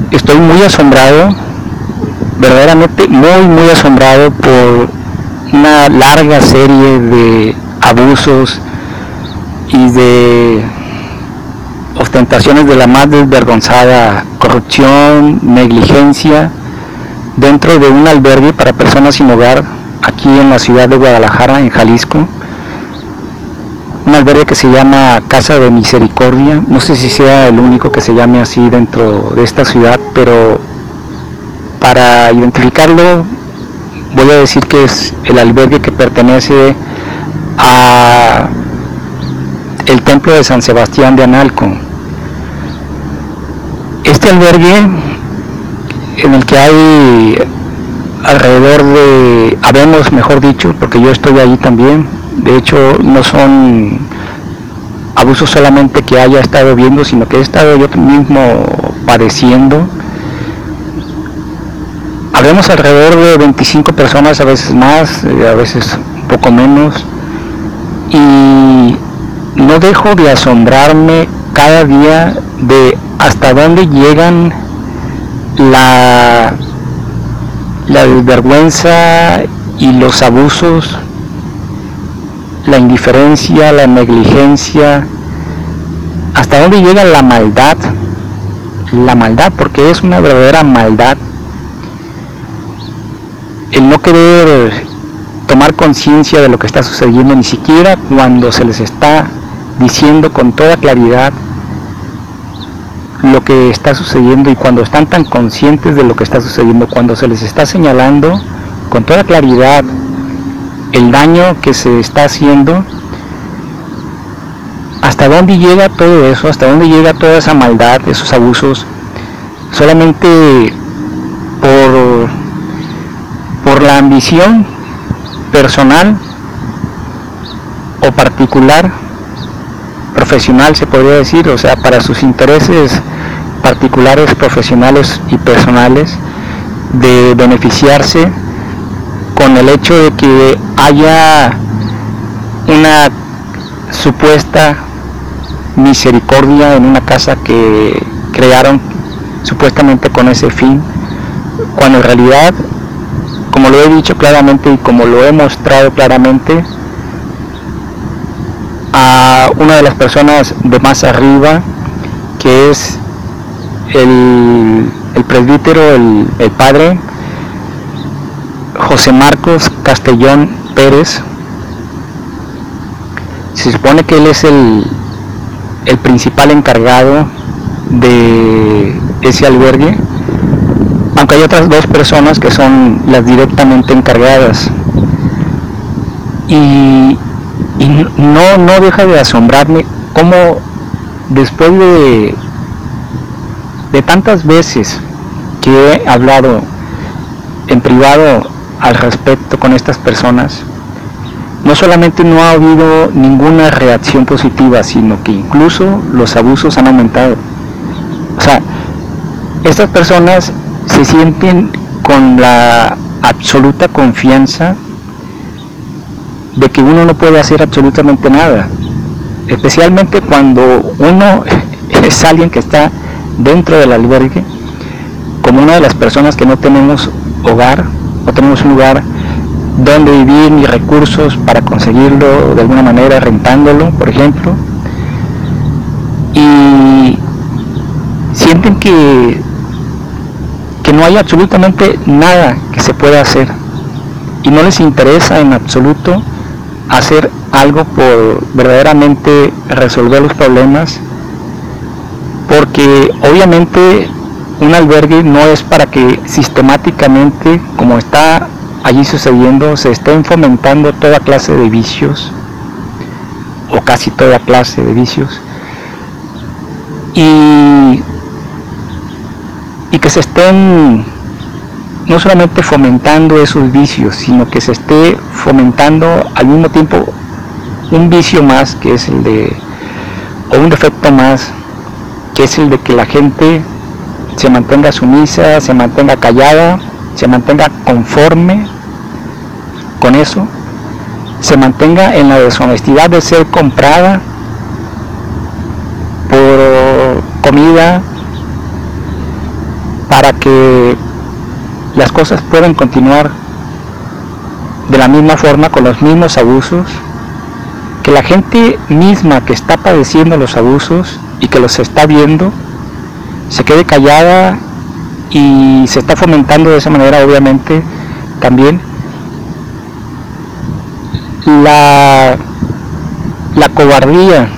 Estoy muy asombrado, verdaderamente muy asombrado por una larga serie de abusos y de ostentaciones de la más desvergonzada corrupción, negligencia dentro de un albergue para personas sin hogar aquí en la ciudad de Guadalajara, en Jalisco. Un albergue que se llama Casa de Misericordia. No sé si sea el único que se llame así dentro de esta ciudad, pero para identificarlo voy a decir que es el albergue que pertenece a el templo de San Sebastián de Analco. Este albergue, en el que hay alrededor de, habemos mejor dicho, porque yo estoy ahí también, de hecho no son abusos solamente que haya estado viendo, sino que he estado yo mismo padeciendo. Habemos alrededor de 25 personas, a veces más, a veces un poco menos, y no dejo de asombrarme cada día de hasta dónde llegan la desvergüenza y los abusos, la indiferencia, la negligencia, hasta dónde llega la maldad, porque es una verdadera maldad, el no querer tomar conciencia de lo que está sucediendo, ni siquiera cuando se les está diciendo con toda claridad lo que está sucediendo, y cuando están tan conscientes de lo que está sucediendo, cuando se les está señalando con toda claridad el daño que se está haciendo. ¿Hasta dónde llega todo eso? ¿Hasta dónde llega toda esa maldad, esos abusos? Solamente por la ambición personal o particular, profesional se podría decir, o sea, para sus intereses particulares, profesionales y personales, de beneficiarse con el hecho de que haya una supuesta misericordia en una casa que crearon supuestamente con ese fin, cuando en realidad, como lo he dicho claramente y como lo he mostrado claramente, a una de las personas de más arriba, que es el presbítero, el padre José Marcos Castellón Pérez. Se supone que él es el principal encargado de ese albergue, aunque hay otras dos personas que son las directamente encargadas, y no deja de asombrarme cómo después de tantas veces que he hablado en privado al respecto con estas personas, no solamente no ha habido ninguna reacción positiva, sino que incluso los abusos han aumentado. O sea, estas personas se sienten con la absoluta confianza de que uno no puede hacer absolutamente nada, especialmente cuando uno es alguien que está dentro del albergue, como una de las personas que no tenemos hogar, no tenemos un lugar donde vivir ni recursos para conseguirlo de alguna manera, rentándolo, por ejemplo, y sienten que no hay absolutamente nada que se pueda hacer, y no les interesa en absoluto hacer algo por verdaderamente resolver los problemas, porque obviamente un albergue no es para que sistemáticamente, como está allí sucediendo, se estén fomentando toda clase de vicios, o casi toda clase de vicios, y que se estén no solamente fomentando esos vicios, sino que se esté fomentando al mismo tiempo un vicio más, que es el de, o un defecto más, que es el de que la gente se mantenga sumisa, se mantenga callada, se mantenga conforme con eso, se mantenga en la deshonestidad de ser comprada por comida, para que las cosas puedan continuar de la misma forma, con los mismos abusos, que la gente misma que está padeciendo los abusos y que los está viendo se quede callada, y se está fomentando de esa manera obviamente también la cobardía,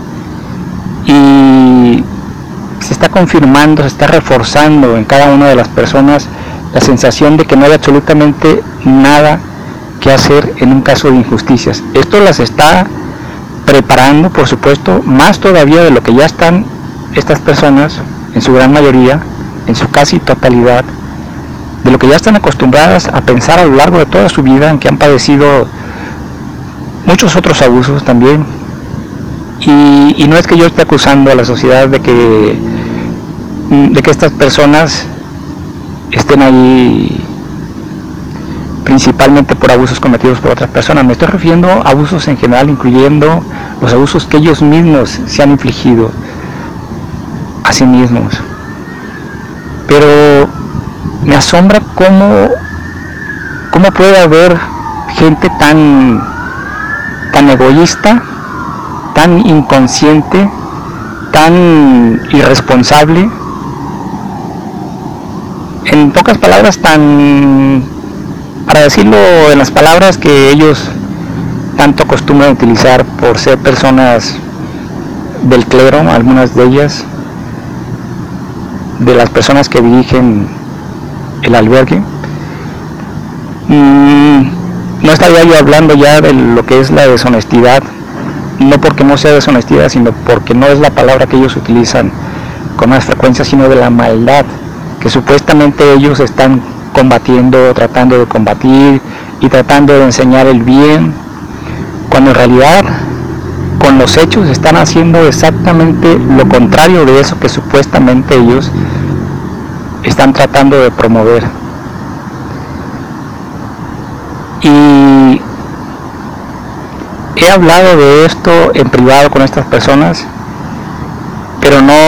y se está confirmando, se está reforzando en cada una de las personas la sensación de que no hay absolutamente nada que hacer en un caso de injusticias. Esto las está preparando, por supuesto, más todavía de lo que ya están estas personas, en su gran mayoría, en su casi totalidad, de lo que ya están acostumbradas a pensar a lo largo de toda su vida, en que han padecido muchos otros abusos también. Y no es que yo esté acusando a la sociedad de que estas personas estén ahí principalmente por abusos cometidos por otras personas. Me estoy refiriendo a abusos en general, incluyendo los abusos que ellos mismos se han infligido a sí mismos. Pero me asombra cómo puede haber gente tan egoísta, tan inconsciente, tan irresponsable, en pocas palabras, para decirlo en las palabras que ellos tanto acostumbran utilizar por ser personas del clero, algunas de ellas, de las personas que dirigen el albergue. No estaría yo hablando ya de lo que es la deshonestidad, no porque no sea deshonestidad, sino porque no es la palabra que ellos utilizan con más frecuencia, sino de la maldad que supuestamente ellos están combatiendo, tratando de combatir y tratando de enseñar el bien, cuando en realidad con los hechos están haciendo exactamente lo contrario de eso que supuestamente ellos están tratando de promover. Y he hablado de esto en privado con estas personas, pero no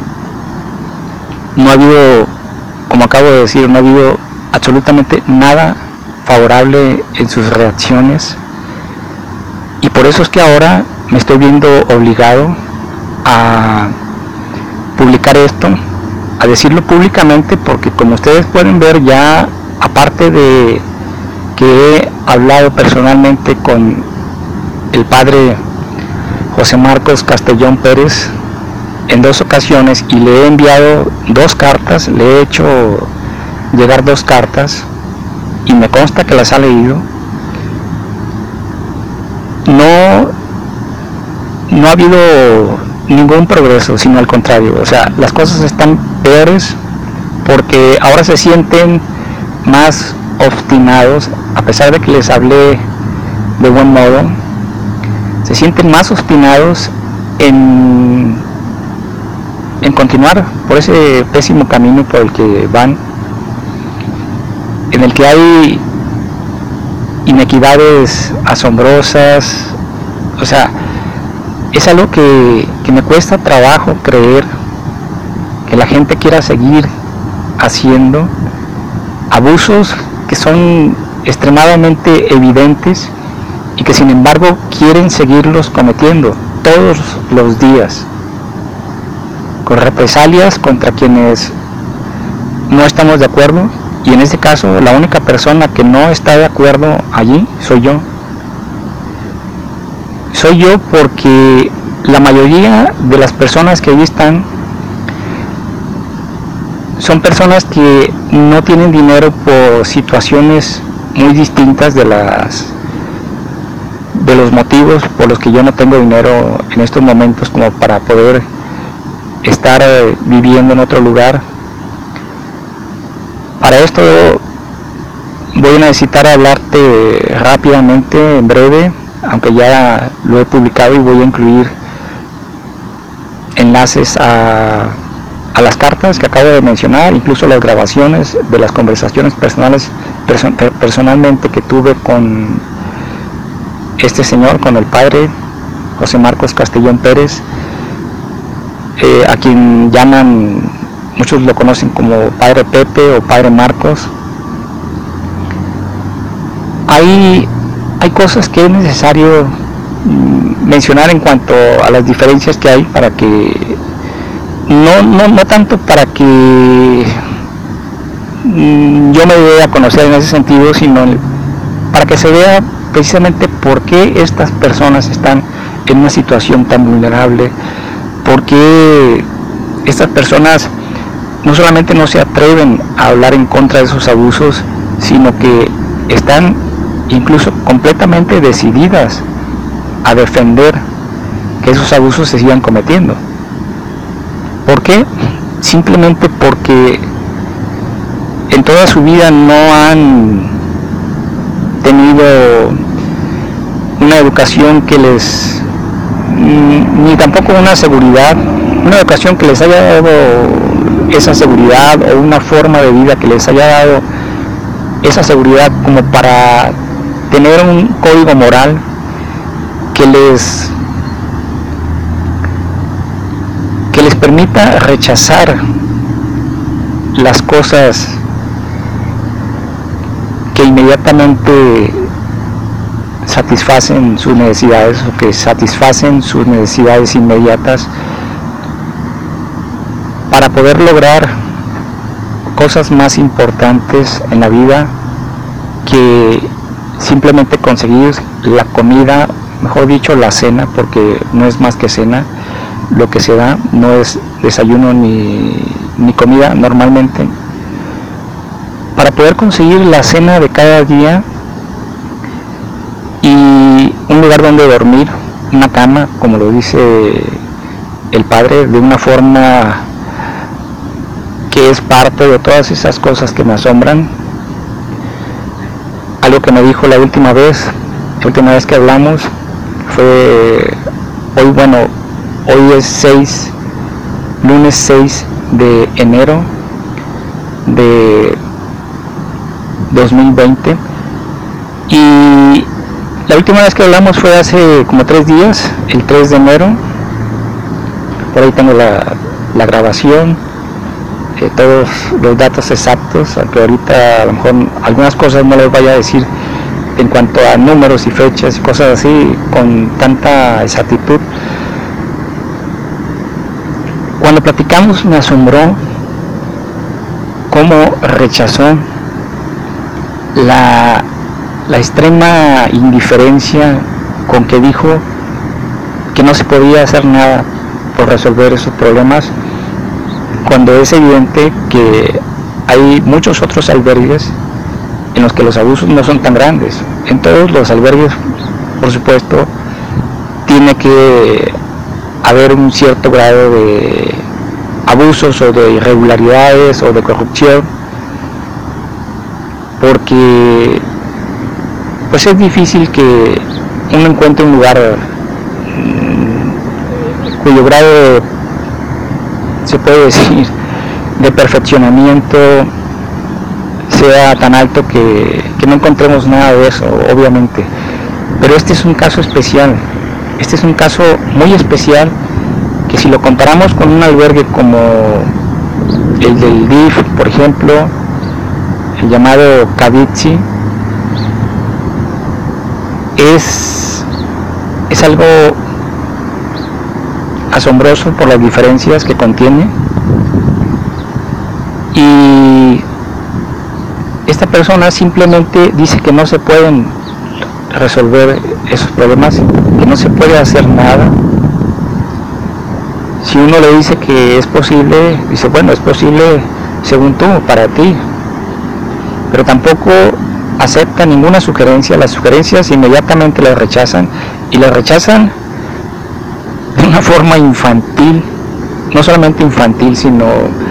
ha habido, como acabo de decir, no ha habido absolutamente nada favorable en sus reacciones, y por eso es que ahora me estoy viendo obligado a publicar esto, a decirlo públicamente, porque como ustedes pueden ver, ya aparte de que he hablado personalmente con el padre José Marcos Castellón Pérez en 2 ocasiones, y le he enviado 2 cartas, le he hecho llegar 2 cartas y me consta que las ha leído, no ha habido ningún progreso, sino al contrario. O sea, las cosas están peores, porque ahora se sienten más obstinados, a pesar de que les hablé de buen modo, se sienten más obstinados en continuar por ese pésimo camino por el que van, en el que hay inequidades asombrosas. O sea, es algo que me cuesta trabajo creer que la gente quiera seguir haciendo abusos que son extremadamente evidentes y que sin embargo quieren seguirlos cometiendo todos los días, con represalias contra quienes no estamos de acuerdo. Y en este caso la única persona que no está de acuerdo allí soy yo. Soy yo, porque la mayoría de las personas que allí están son personas que no tienen dinero por situaciones muy distintas de los motivos por los que yo no tengo dinero en estos momentos como para poder estar viviendo en otro lugar. Para esto voy a necesitar hablarte rápidamente, en breve, aunque ya lo he publicado, y voy a incluir enlaces a las cartas que acabo de mencionar, incluso las grabaciones de las conversaciones personalmente que tuve con este señor, con el padre José Marcos Castellón Pérez, a quien llaman muchos lo conocen como Padre Pepe o Padre Marcos. Hay cosas que es necesario mencionar en cuanto a las diferencias que hay, para que no tanto para que yo me dé a conocer en ese sentido, sino para que se vea precisamente por qué estas personas están en una situación tan vulnerable, por qué estas personas no solamente no se atreven a hablar en contra de esos abusos, sino que están incluso completamente decididas a defender que esos abusos se sigan cometiendo. ¿Por qué? Simplemente porque en toda su vida no han tenido una educación que les, ni tampoco una educación que les haya dado esa seguridad, o una forma de vida que les haya dado esa seguridad como para tener un código moral que les permita rechazar las cosas que inmediatamente satisfacen sus necesidades, o que satisfacen sus necesidades inmediatas, para poder lograr cosas más importantes en la vida que simplemente conseguir la comida, mejor dicho la cena, porque no es más que cena lo que se da, no es desayuno ni comida normalmente. Para poder conseguir la cena de cada día y un lugar donde dormir, una cama, como lo dice el Padre, de una forma que es parte de todas esas cosas que me asombran. Algo que me dijo la última vez que hablamos fue, hoy es lunes 6 de enero de 2020, y la última vez que hablamos fue hace como 3 días, el 3 de enero. Por ahí tengo la grabación, todos los datos exactos, aunque ahorita a lo mejor algunas cosas no les vaya a decir en cuanto a números y fechas y cosas así con tanta exactitud. Cuando platicamos me asombró cómo rechazó la extrema indiferencia con que dijo que no se podía hacer nada por resolver esos problemas, cuando es evidente que hay muchos otros albergues en los que los abusos no son tan grandes. En todos los albergues, por supuesto, tiene que haber un cierto grado de abusos o de irregularidades o de corrupción, porque pues es difícil que uno encuentre un lugar cuyo grado, se puede decir, de perfeccionamiento sea tan alto que no encontremos nada de eso, obviamente. Pero este es un caso especial, este es un caso muy especial, que si lo comparamos con un albergue como el del DIF, por ejemplo, el llamado Cavitsi, es algo asombroso por las diferencias que contiene. Y esta persona simplemente dice que no se pueden resolver esos problemas, que no se puede hacer nada. Si uno le dice que es posible, dice, bueno, es posible según tú, para ti, pero tampoco acepta ninguna sugerencia. Las sugerencias inmediatamente las rechazan, y las rechazan de una forma infantil, no solamente infantil, sino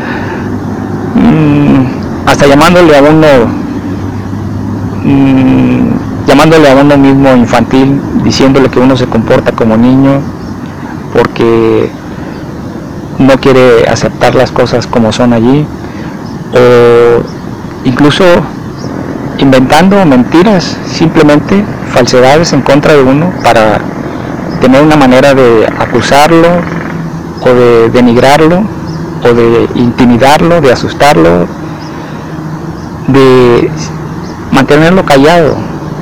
hasta llamándole a uno mismo infantil, diciéndole que uno se comporta como niño porque no quiere aceptar las cosas como son allí, o incluso inventando mentiras, simplemente falsedades en contra de uno para tener una manera de acusarlo o de denigrarlo o de intimidarlo, de asustarlo, de mantenerlo callado.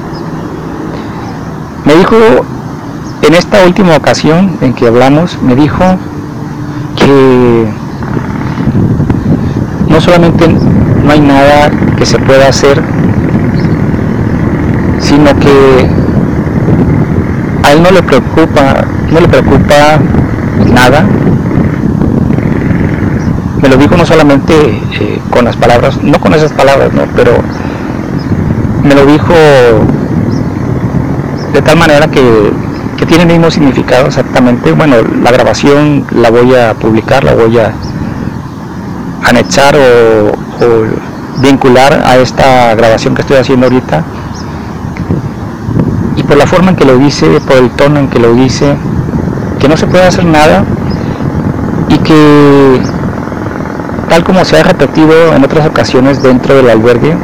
Me dijo, en esta última ocasión en que hablamos, me dijo que no solamente no hay nada que se pueda hacer, sino que a él no le preocupa nada. Me lo dijo no solamente con las palabras, no con esas palabras, ¿no? Pero me lo dijo de tal manera que tiene el mismo significado exactamente. Bueno, la grabación la voy a publicar, la voy a anexar o vincular a esta grabación que estoy haciendo ahorita. Y por la forma en que lo dice, por el tono en que lo dice, que no se puede hacer nada y que, tal como se ha repetido en otras ocasiones dentro del albergue,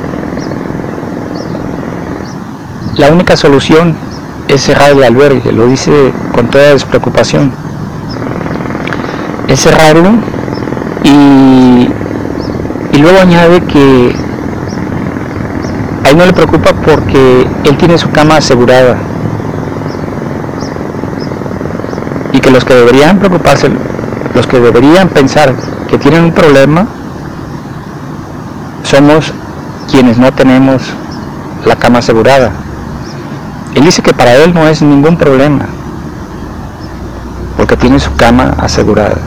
la única solución es cerrar el albergue. Lo dice con toda despreocupación. Es cerrarlo y luego añade que a él no le preocupa porque él tiene su cama asegurada y que los que deberían preocuparse, los que deberían pensar que tienen un problema, somos quienes no tenemos la cama asegurada. Él dice que para él no es ningún problema porque tiene su cama asegurada.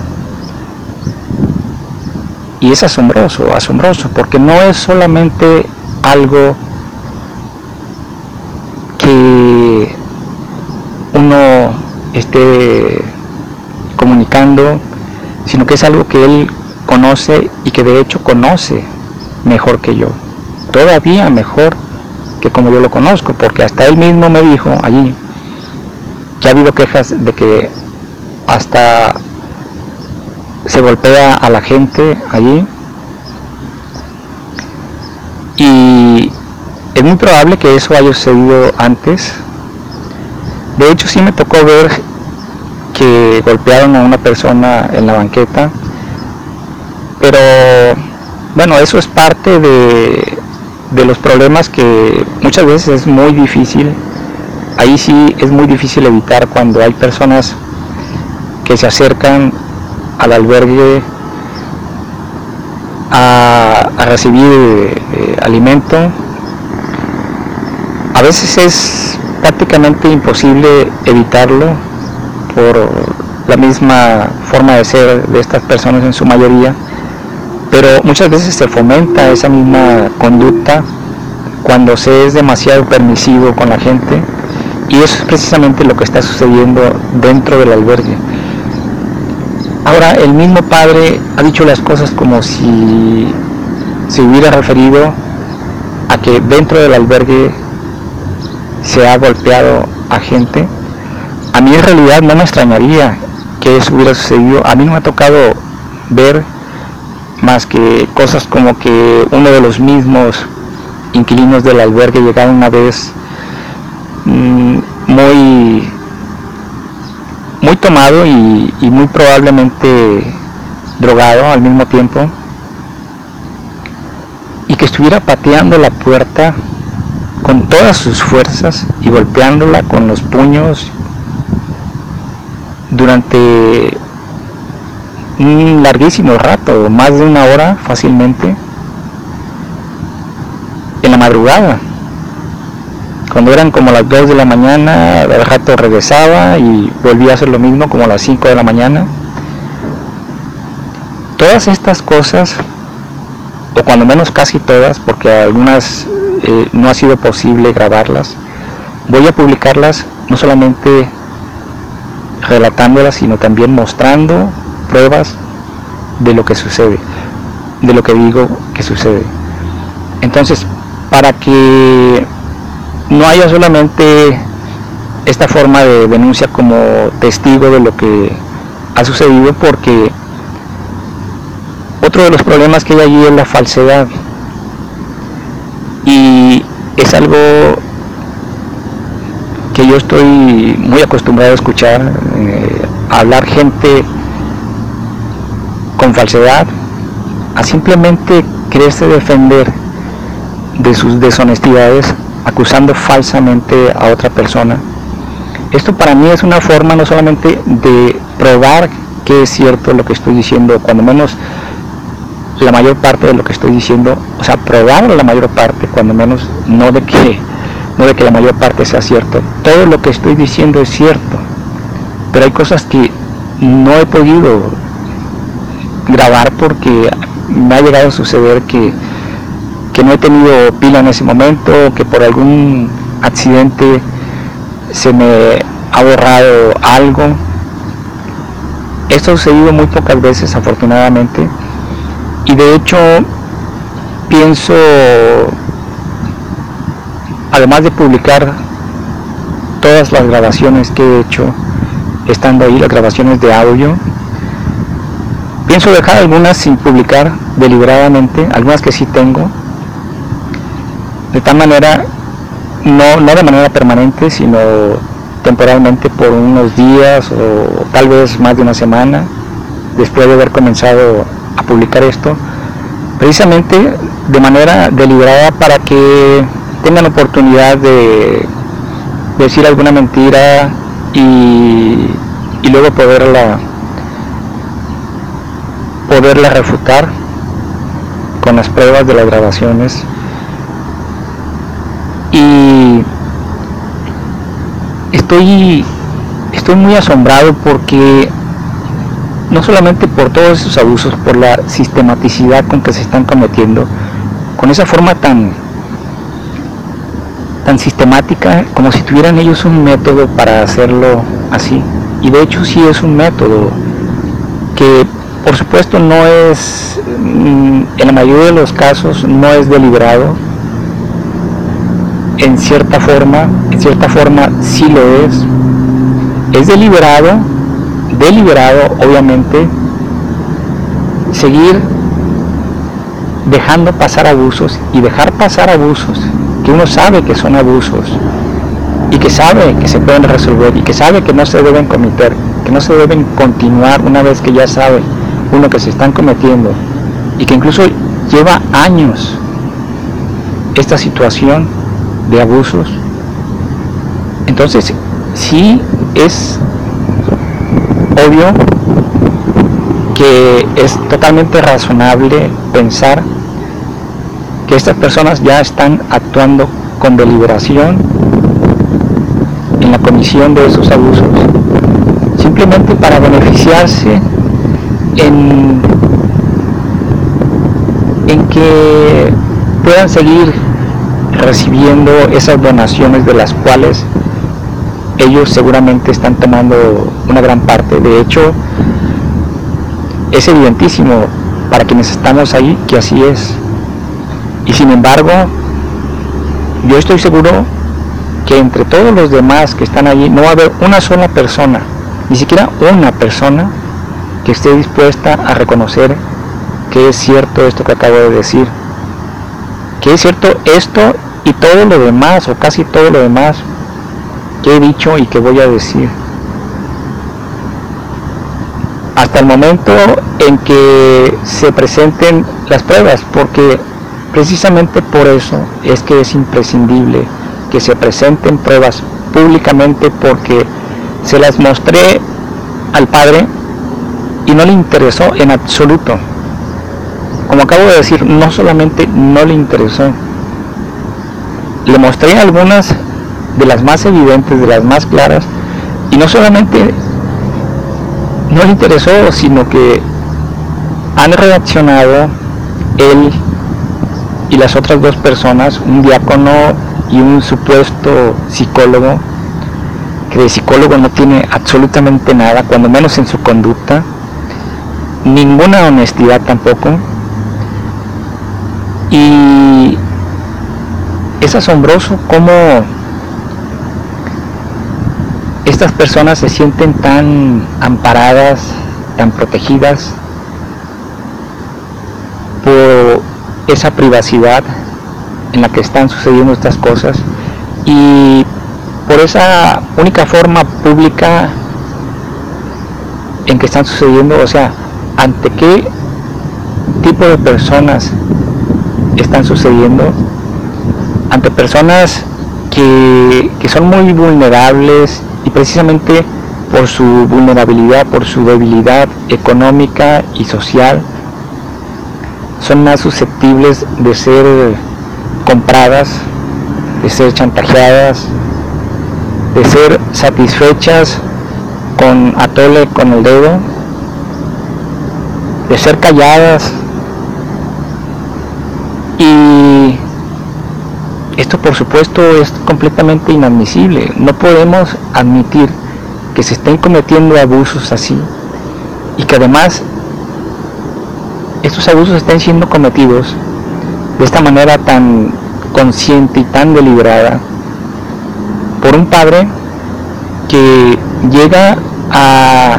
Y es asombroso, porque no es solamente algo que uno esté comunicando, sino que es algo que él conoce y que de hecho conoce mejor que yo, todavía mejor que como yo lo conozco, porque hasta él mismo me dijo allí que ha habido quejas de que hasta se golpea a la gente allí, y es muy probable que eso haya sucedido antes. De hecho, sí me tocó ver que golpearon a una persona en la banqueta, pero bueno, eso es parte de los problemas que muchas veces es muy difícil. Ahí sí es muy difícil evitar cuando hay personas que se acercan al albergue a recibir alimento. A veces es prácticamente imposible evitarlo por la misma forma de ser de estas personas en su mayoría, pero muchas veces se fomenta esa misma conducta cuando se es demasiado permisivo con la gente, y eso es precisamente lo que está sucediendo dentro del albergue. Ahora, el mismo padre ha dicho las cosas como si se hubiera referido a que dentro del albergue se ha golpeado a gente. A mí en realidad no me extrañaría que eso hubiera sucedido. A mí no me ha tocado ver más que cosas como que uno de los mismos inquilinos del albergue llegaron una vez muy tomado y muy probablemente drogado al mismo tiempo, y que estuviera pateando la puerta con todas sus fuerzas y golpeándola con los puños durante un larguísimo rato, más de una hora fácilmente, en la madrugada. Cuando eran como las 2 de la mañana, al rato regresaba y volvía a hacer lo mismo como a las 5 de la mañana. Todas estas cosas, o cuando menos casi todas, porque algunas no ha sido posible grabarlas, voy a publicarlas no solamente relatándolas, sino también mostrando pruebas de lo que sucede, de lo que digo que sucede. Entonces, para que no haya solamente esta forma de denuncia como testigo de lo que ha sucedido, porque otro de los problemas que hay allí es la falsedad, y es algo que yo estoy muy acostumbrado a escuchar, a hablar gente con falsedad, a simplemente quererse defender de sus deshonestidades acusando falsamente a otra persona. Esto para mí es una forma no solamente de probar que es cierto lo que estoy diciendo, cuando menos la mayor parte de lo que estoy diciendo, o sea, probar la mayor parte, cuando menos, no de que la mayor parte sea cierto. Todo lo que estoy diciendo es cierto, pero hay cosas que no he podido grabar porque me ha llegado a suceder que no he tenido pila en ese momento, que por algún accidente se me ha borrado algo. Esto ha sucedido muy pocas veces, afortunadamente, y de hecho pienso, además de publicar todas las grabaciones que he hecho estando ahí, las grabaciones de audio, pienso dejar algunas sin publicar deliberadamente, algunas que sí tengo, de tal manera, no de manera permanente, sino temporalmente por unos días o tal vez más de una semana, después de haber comenzado a publicar esto, precisamente de manera deliberada, para que tengan oportunidad de decir alguna mentira y luego poderla refutar con las pruebas de las grabaciones. Y estoy muy asombrado porque no solamente por todos esos abusos, por la sistematicidad con que se están cometiendo, con esa forma tan sistemática, como si tuvieran ellos un método para hacerlo así. Y de hecho sí es un método que, por supuesto, no es, en la mayoría de los casos, no es deliberado. En cierta forma sí lo es. Es deliberado, obviamente, seguir dejando pasar abusos y dejar pasar abusos que uno sabe que son abusos y que sabe que se pueden resolver y que sabe que no se deben cometer, que no se deben continuar una vez que ya sabe uno que se están cometiendo, y que incluso lleva años esta situación de abusos. Entonces sí es obvio que es totalmente razonable pensar que estas personas ya están actuando con deliberación en la comisión de esos abusos, simplemente para beneficiarse en que puedan seguir recibiendo esas donaciones de las cuales ellos seguramente están tomando una gran parte. De hecho, es evidentísimo para quienes estamos ahí que así es. Y sin embargo, yo estoy seguro que entre todos los demás que están allí no va a haber una sola persona, ni siquiera una persona, que esté dispuesta a reconocer que es cierto esto que acabo de decir, que es cierto esto y todo lo demás, o casi todo lo demás que he dicho y que voy a decir. Hasta el momento en que se presenten las pruebas, porque precisamente por eso es que es imprescindible que se presenten pruebas públicamente, porque se las mostré al padre y no le interesó en absoluto. Como acabo de decir, no solamente no le interesó, le mostré algunas de las más evidentes, de las más claras, y no solamente no le interesó, sino que han reaccionado él y las otras dos personas, un diácono y un supuesto psicólogo, que de psicólogo no tiene absolutamente nada, cuando menos en su conducta, ninguna honestidad tampoco. Y es asombroso cómo estas personas se sienten tan amparadas, tan protegidas por esa privacidad en la que están sucediendo estas cosas, y por esa única forma pública en que están sucediendo. O sea, ¿ante qué tipo de personas están sucediendo ante personas que son muy vulnerables, y precisamente por su vulnerabilidad, por su debilidad económica y social, son más susceptibles de ser compradas, de ser chantajeadas, de ser satisfechas con atole con el dedo, de ser calladas. Y esto, por supuesto, es completamente inadmisible. No podemos admitir que se estén cometiendo abusos así, y que además estos abusos estén siendo cometidos de esta manera tan consciente y tan deliberada por un padre que llega a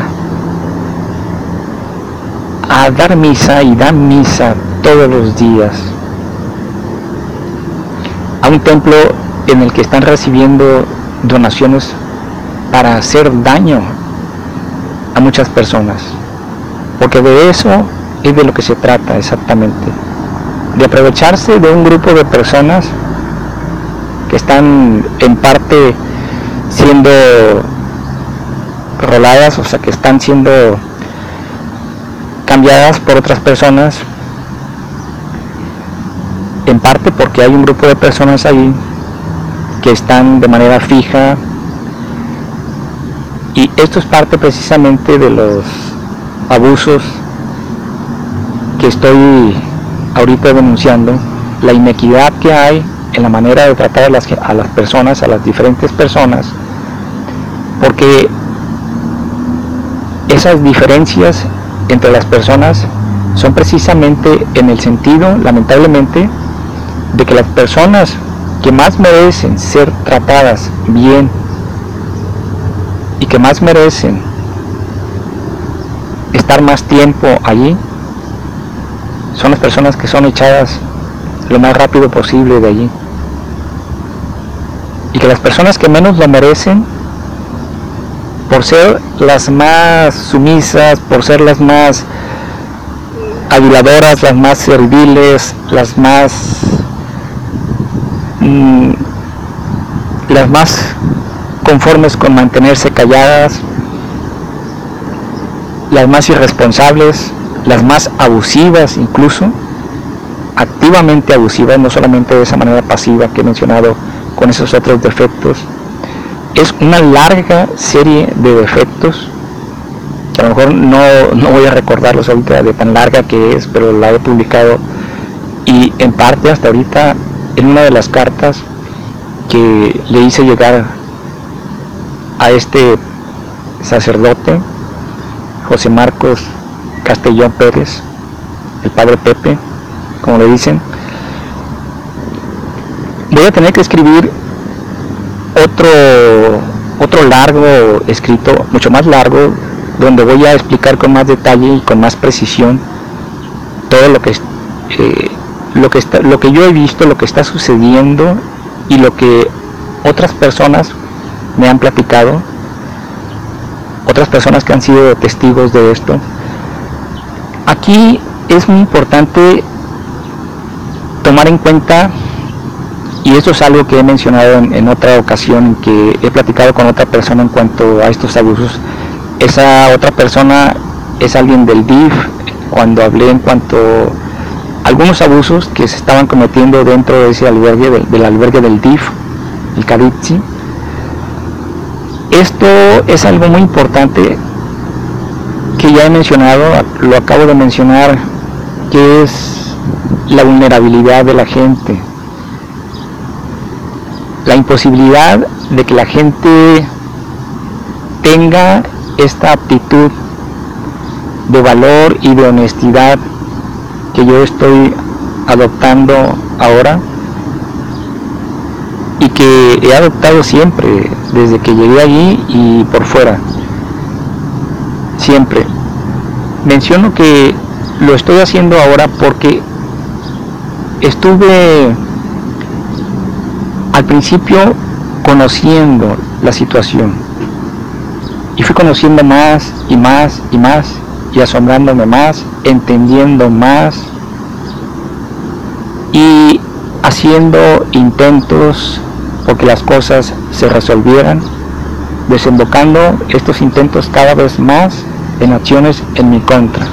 dar misa, y da misa todos los días a un templo en el que están recibiendo donaciones para hacer daño a muchas personas, porque de eso es de lo que se trata exactamente, de aprovecharse de un grupo de personas que están en parte siendo roladas, o sea, que están siendo cambiadas por otras personas, en parte porque hay un grupo de personas ahí que están de manera fija, y esto es parte precisamente de los abusos que estoy ahorita denunciando, la inequidad que hay en la manera de tratar a las personas, a las diferentes personas, porque esas diferencias entre las personas son precisamente en el sentido, lamentablemente, de que las personas que más merecen ser tratadas bien y que más merecen estar más tiempo allí son las personas que son echadas lo más rápido posible de allí, y que las personas que menos lo merecen, por ser las más sumisas, por ser las más aduladoras, las más serviles, las más conformes con mantenerse calladas, las más irresponsables, las más abusivas, incluso activamente abusivas, no solamente de esa manera pasiva que he mencionado con esos otros defectos. Es una larga serie de defectos que a lo mejor no voy a recordarlos ahorita de tan larga que es, pero la he publicado, y en parte hasta ahorita en una de las cartas que le hice llegar a este sacerdote, José Marcos Castellón Pérez, el padre Pepe, como le dicen. Voy a tener que escribir otro largo escrito, mucho más largo, donde voy a explicar con más detalle y con más precisión todo lo que yo he visto, lo que está sucediendo, y lo que otras personas me han platicado, otras personas que han sido testigos de esto. Aquí es muy importante tomar en cuenta, y esto es algo que he mencionado en otra ocasión, que he platicado con otra persona en cuanto a estos abusos. Esa otra persona es alguien del DIF, cuando hablé en cuanto a algunos abusos que se estaban cometiendo dentro de ese albergue, del albergue del DIF, el Caritzi. Esto es algo muy importante que ya he mencionado, lo acabo de mencionar, que es la vulnerabilidad de la gente, la imposibilidad de que la gente tenga esta aptitud de valor y de honestidad que yo estoy adoptando ahora, y que he adoptado siempre, desde que llegué allí y por fuera. Siempre menciono que lo estoy haciendo ahora porque estuve al principio conociendo la situación, y fui conociendo más y más y más, y asombrándome más, entendiendo más, y haciendo intentos porque las cosas se resolvieran, desembocando estos intentos cada vez más en acciones en mi contra.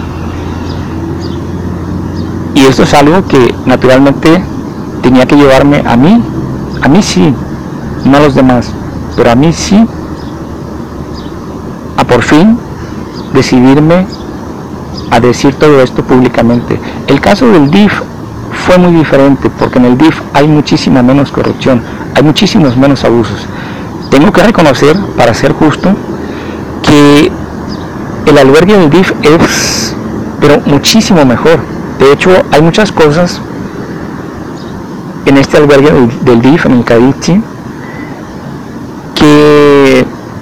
Y esto es algo que naturalmente tenía que llevarme a mí sí, no a los demás, pero a mí sí, a por fin decidirme a decir todo esto públicamente. El caso del DIF fue muy diferente, porque en el DIF hay muchísima menos corrupción, hay muchísimos menos abusos. Tengo que reconocer, para ser justo, que el albergue del DIF es, pero muchísimo mejor. De hecho, hay muchas cosas en este albergue del DIF, en el Cadixi, que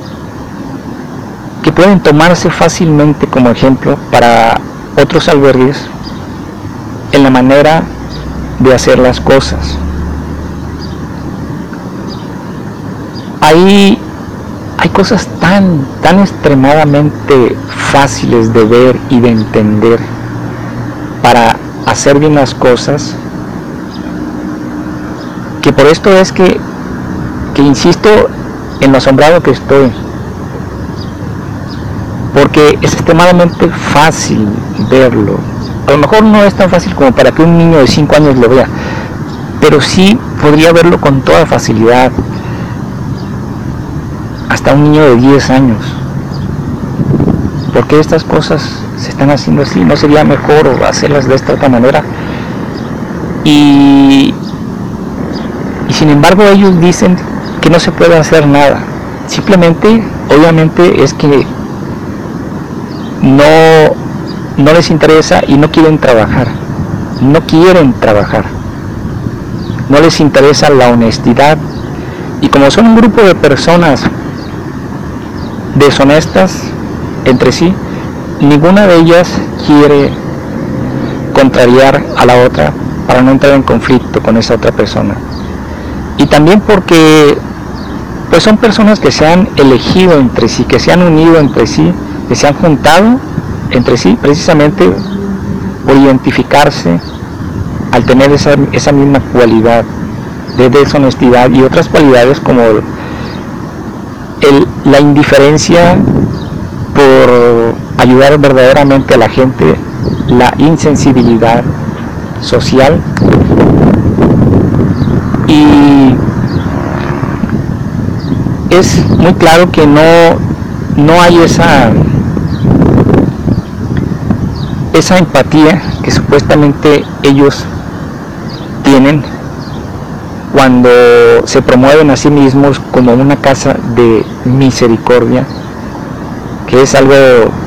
pueden tomarse fácilmente como ejemplo para otros albergues en la manera de hacer las cosas. Hay cosas tan extremadamente fáciles de ver y de entender para hacer bien las cosas, que por esto es que insisto en lo asombrado que estoy, porque es extremadamente fácil verlo. A lo mejor no es tan fácil como para que un niño de 5 años lo vea, pero sí podría verlo con toda facilidad hasta un niño de 10 años. ¿Por qué estas cosas se están haciendo así? ¿No sería mejor hacerlas de esta otra manera? Y sin embargo ellos dicen que no se puede hacer nada. Simplemente, obviamente, es que no les interesa y no quieren trabajar. No les interesa la honestidad. Y como son un grupo de personas deshonestas entre sí, ninguna de ellas quiere contrariar a la otra para no entrar en conflicto con esa otra persona. Y también porque pues son personas que se han elegido entre sí, que se han unido entre sí, que se han juntado entre sí precisamente por identificarse al tener esa misma cualidad de deshonestidad y otras cualidades como la indiferencia por ayudar verdaderamente a la gente, la insensibilidad social y es muy claro que no hay esa empatía que supuestamente ellos tienen cuando se promueven a sí mismos como una casa de misericordia, que es algo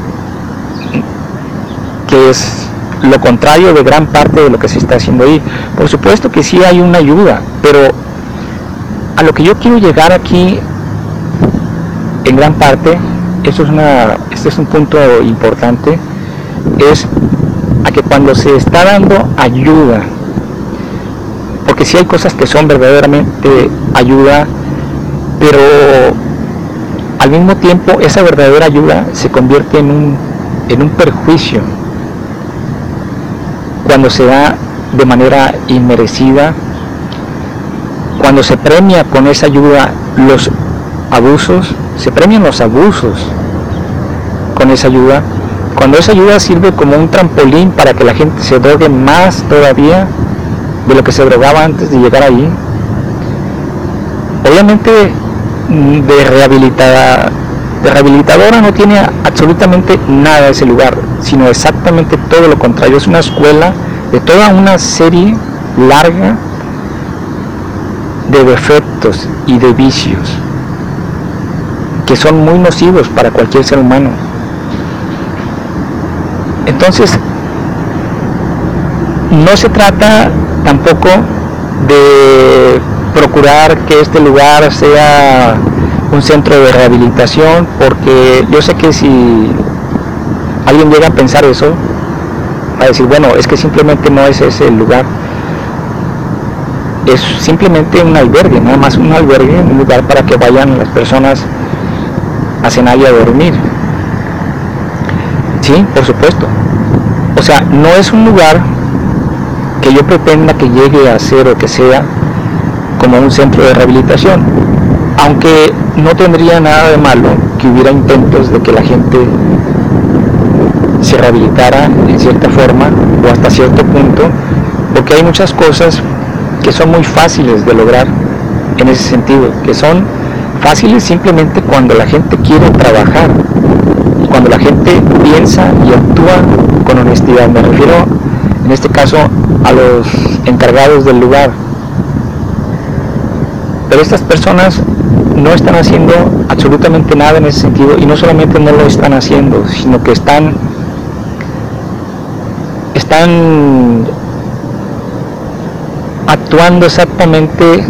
que es lo contrario de gran parte de lo que se está haciendo ahí. Por supuesto que sí hay una ayuda, pero a lo que yo quiero llegar aquí en gran parte, este es un punto importante, es a que cuando se está dando ayuda, porque sí hay cosas que son verdaderamente ayuda, pero al mismo tiempo esa verdadera ayuda se convierte en un perjuicio cuando se da de manera inmerecida, cuando se premia con esa ayuda los abusos, se premian los abusos con esa ayuda, cuando esa ayuda sirve como un trampolín para que la gente se drogue más todavía de lo que se drogaba antes de llegar ahí. Obviamente de rehabilitadora no tiene absolutamente nada ese lugar, sino exactamente todo lo contrario. Es una escuela de toda una serie larga de defectos y de vicios que son muy nocivos para cualquier ser humano. Entonces, no se trata tampoco de procurar que este lugar sea un centro de rehabilitación, porque yo sé que si alguien llega a pensar eso, va a decir, bueno, es que simplemente no es ese el lugar, es simplemente un albergue, nada más un albergue, un lugar para que vayan las personas a cenar y a dormir. Sí, por supuesto. O sea, no es un lugar que yo pretenda que llegue a ser o que sea como un centro de rehabilitación, aunque no tendría nada de malo que hubiera intentos de que la gente se rehabilitara en cierta forma o hasta cierto punto, porque hay muchas cosas que son muy fáciles de lograr en ese sentido, que son fáciles simplemente cuando la gente quiere trabajar y cuando la gente piensa y actúa con honestidad. Me refiero en este caso a los encargados del lugar, pero estas personas no están haciendo absolutamente nada en ese sentido, y no solamente no lo están haciendo, sino que están actuando exactamente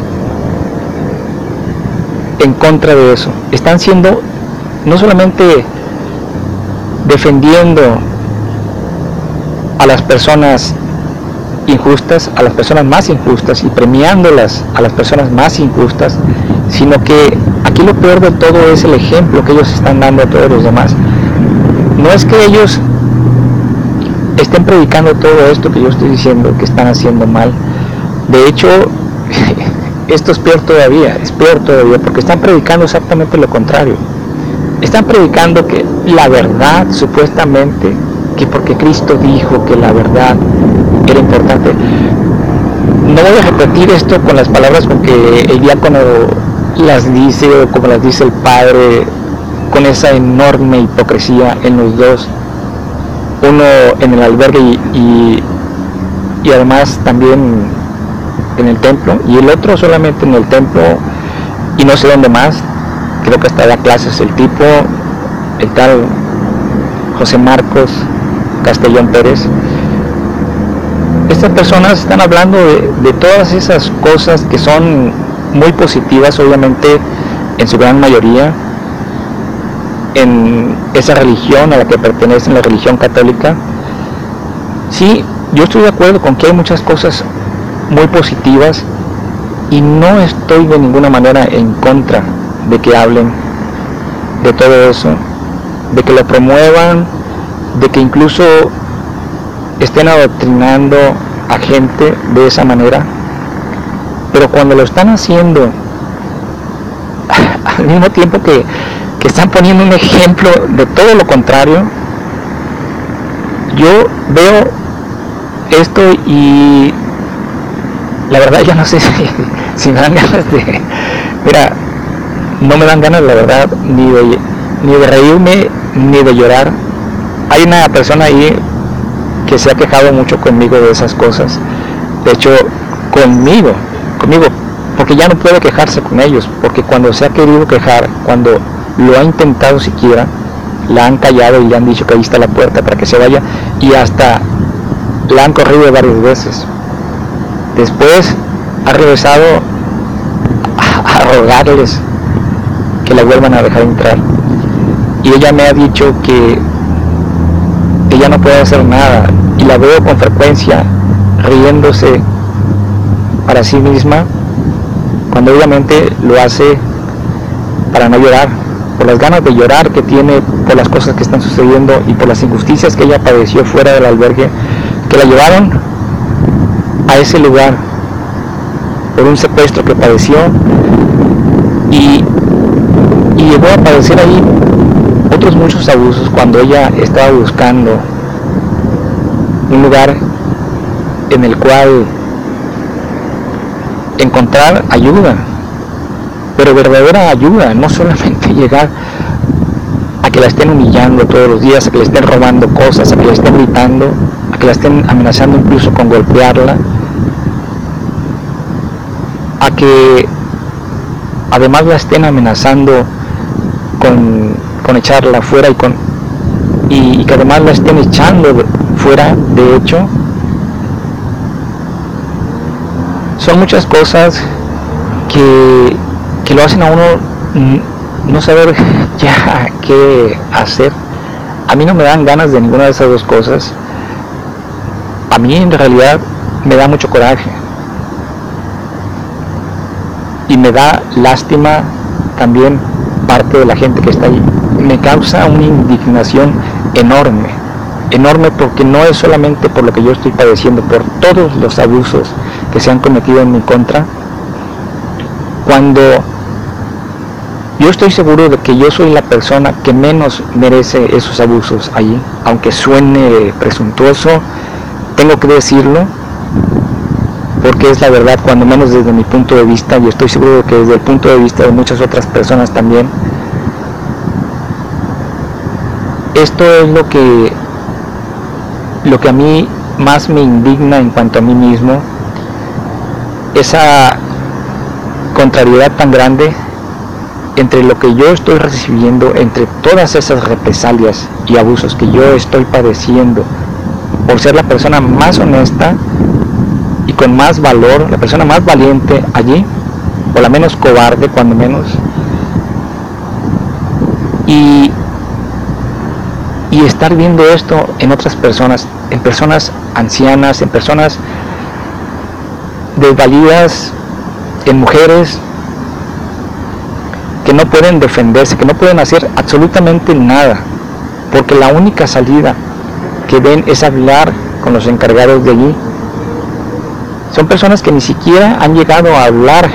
en contra de eso. Están siendo, no solamente defendiendo a las personas injustas, a las personas más injustas, y premiándolas a las personas más injustas, sino que aquí lo peor de todo es el ejemplo que ellos están dando a todos los demás. No es que ellos estén predicando todo esto que yo estoy diciendo que están haciendo mal. De hecho, esto es peor todavía, porque están predicando exactamente lo contrario. Están predicando que la verdad, supuestamente, que porque Cristo dijo que la verdad era importante. No voy a repetir esto con las palabras con que el diácono las dice, o como las dice el padre, con esa enorme hipocresía en los dos, uno en el albergue y además también en el templo, y el otro solamente en el templo y no sé dónde más. Creo que hasta da clases el tipo, el tal José Marcos Castellón Pérez. Estas personas están hablando de todas esas cosas que son muy positivas, obviamente en su gran mayoría, en esa religión a la que pertenecen, la religión católica. Sí, yo estoy de acuerdo con que hay muchas cosas muy positivas y no estoy de ninguna manera en contra de que hablen de todo eso, de que lo promuevan, de que incluso estén adoctrinando a gente de esa manera, pero cuando lo están haciendo al mismo tiempo que están poniendo un ejemplo de todo lo contrario, yo veo esto y la verdad yo no sé si me dan ganas de, mira, no me dan ganas la verdad ni de reírme ni de llorar. Hay una persona ahí que se ha quejado mucho conmigo de esas cosas, de hecho conmigo, porque ya no puede quejarse con ellos, porque cuando se ha querido quejar, cuando lo ha intentado siquiera, la han callado y le han dicho que ahí está la puerta para que se vaya, y hasta la han corrido varias veces. Después ha regresado a rogarles que la vuelvan a dejar entrar, y ella me ha dicho que ella no puede hacer nada, y la veo con frecuencia riéndose para sí misma, cuando obviamente lo hace para no llorar, por las ganas de llorar que tiene por las cosas que están sucediendo y por las injusticias que ella padeció fuera del albergue, que la llevaron a ese lugar por un secuestro que padeció, y llegó a padecer ahí otros muchos abusos cuando ella estaba buscando un lugar en el cual encontrar ayuda, pero verdadera ayuda, no solamente llegar a que la estén humillando todos los días, a que le estén robando cosas, a que le estén gritando, a que la estén amenazando incluso con golpearla, a que además la estén amenazando con echarla fuera y que además la estén echando fuera, de hecho. Son muchas cosas que lo hacen a uno no saber ya qué hacer. A mí no me dan ganas de ninguna de esas dos cosas. A mí en realidad me da mucho coraje y me da lástima también parte de la gente que está ahí. Me causa una indignación enorme enorme, porque no es solamente por lo que yo estoy padeciendo, por todos los abusos que se han cometido en mi contra, cuando yo estoy seguro de que yo soy la persona que menos merece esos abusos allí, aunque suene presuntuoso, tengo que decirlo, porque es la verdad, cuando menos desde mi punto de vista, y estoy seguro de que desde el punto de vista de muchas otras personas también. Esto es lo que a mí más me indigna en cuanto a mí mismo, esa contrariedad tan grande entre lo que yo estoy recibiendo, entre todas esas represalias y abusos que yo estoy padeciendo por ser la persona más honesta y con más valor, la persona más valiente allí, o la menos cobarde cuando menos, y estar viendo esto en otras personas, en personas ancianas, en personas desvalidas, en mujeres que no pueden defenderse, que no pueden hacer absolutamente nada, porque la única salida que ven es hablar con los encargados de allí. Son personas que ni siquiera han llegado a hablar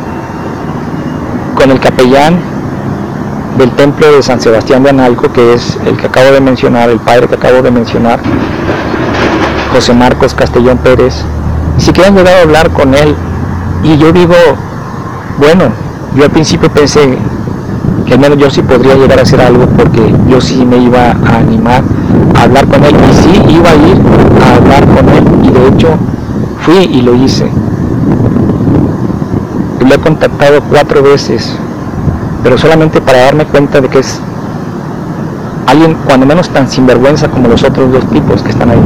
con el capellán del templo de San Sebastián de Analco, que es el que acabo de mencionar, el padre que acabo de mencionar, José Marcos Castellón Pérez. Ni siquiera han llegado a hablar con él. Y yo digo, bueno, yo al principio pensé que al menos yo sí podría llegar a hacer algo, porque yo sí me iba a animar a hablar con él, y sí iba a ir a hablar con él, y de hecho fui y lo hice. Lo he contactado 4 veces, pero solamente para darme cuenta de que es alguien cuando menos tan sinvergüenza como los otros 2 tipos que están ahí.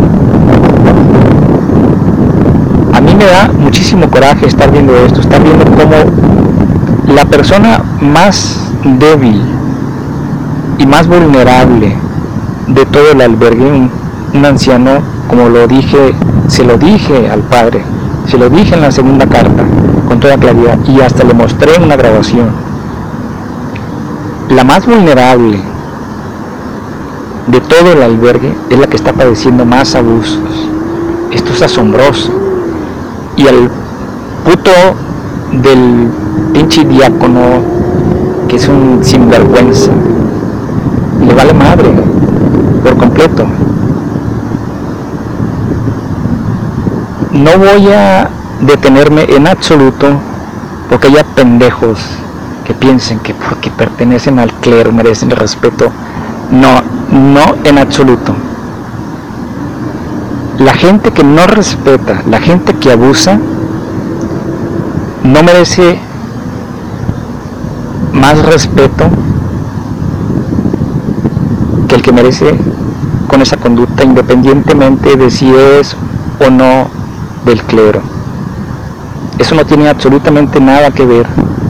A mí me da muchísimo coraje estar viendo esto, estar viendo cómo la persona más débil y más vulnerable de todo el albergue, un anciano, como lo dije, se lo dije al padre, se lo dije en la segunda carta con toda claridad, y hasta le mostré una grabación. La más vulnerable de todo el albergue es la que está padeciendo más abusos. Esto es asombroso. Y el puto del pinche diácono, que es un sinvergüenza, le vale madre por completo. No voy a detenerme en absoluto porque haya pendejos que piensen que porque pertenecen al clero merecen el respeto. No en absoluto. La gente que no respeta, la gente que abusa, no merece más respeto que el que merece con esa conducta, independientemente de si es o no del clero. Eso no tiene absolutamente nada que ver,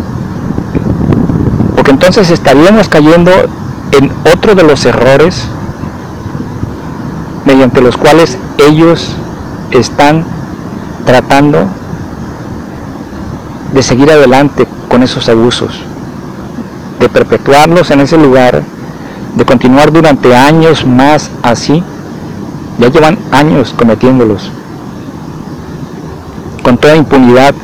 porque entonces estaríamos cayendo en otro de los errores mediante los cuales ellos están tratando de seguir adelante con esos abusos, de perpetuarlos en ese lugar, de continuar durante años más así. Ya llevan años cometiéndolos con toda impunidad,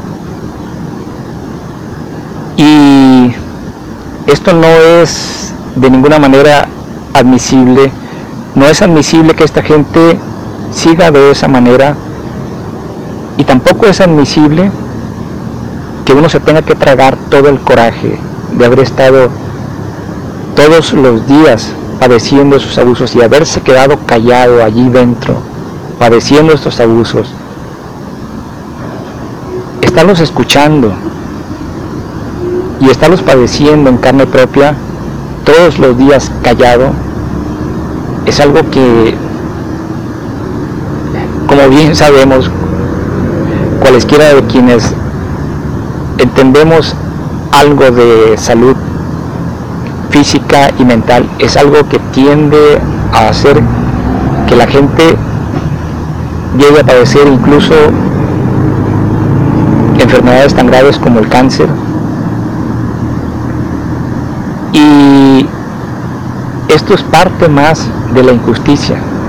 y esto no es de ninguna manera admisible. No es admisible que esta gente siga de esa manera, y tampoco es admisible que uno se tenga que tragar todo el coraje de haber estado todos los días padeciendo esos abusos y haberse quedado callado allí dentro padeciendo estos abusos, estarlos escuchando y estarlos padeciendo en carne propia todos los días callado. Es algo que, como bien sabemos, cualesquiera de quienes entendemos algo de salud física y mental, es algo que tiende a hacer que la gente llegue a padecer incluso enfermedades tan graves como el cáncer. Y esto es parte más de la injusticia,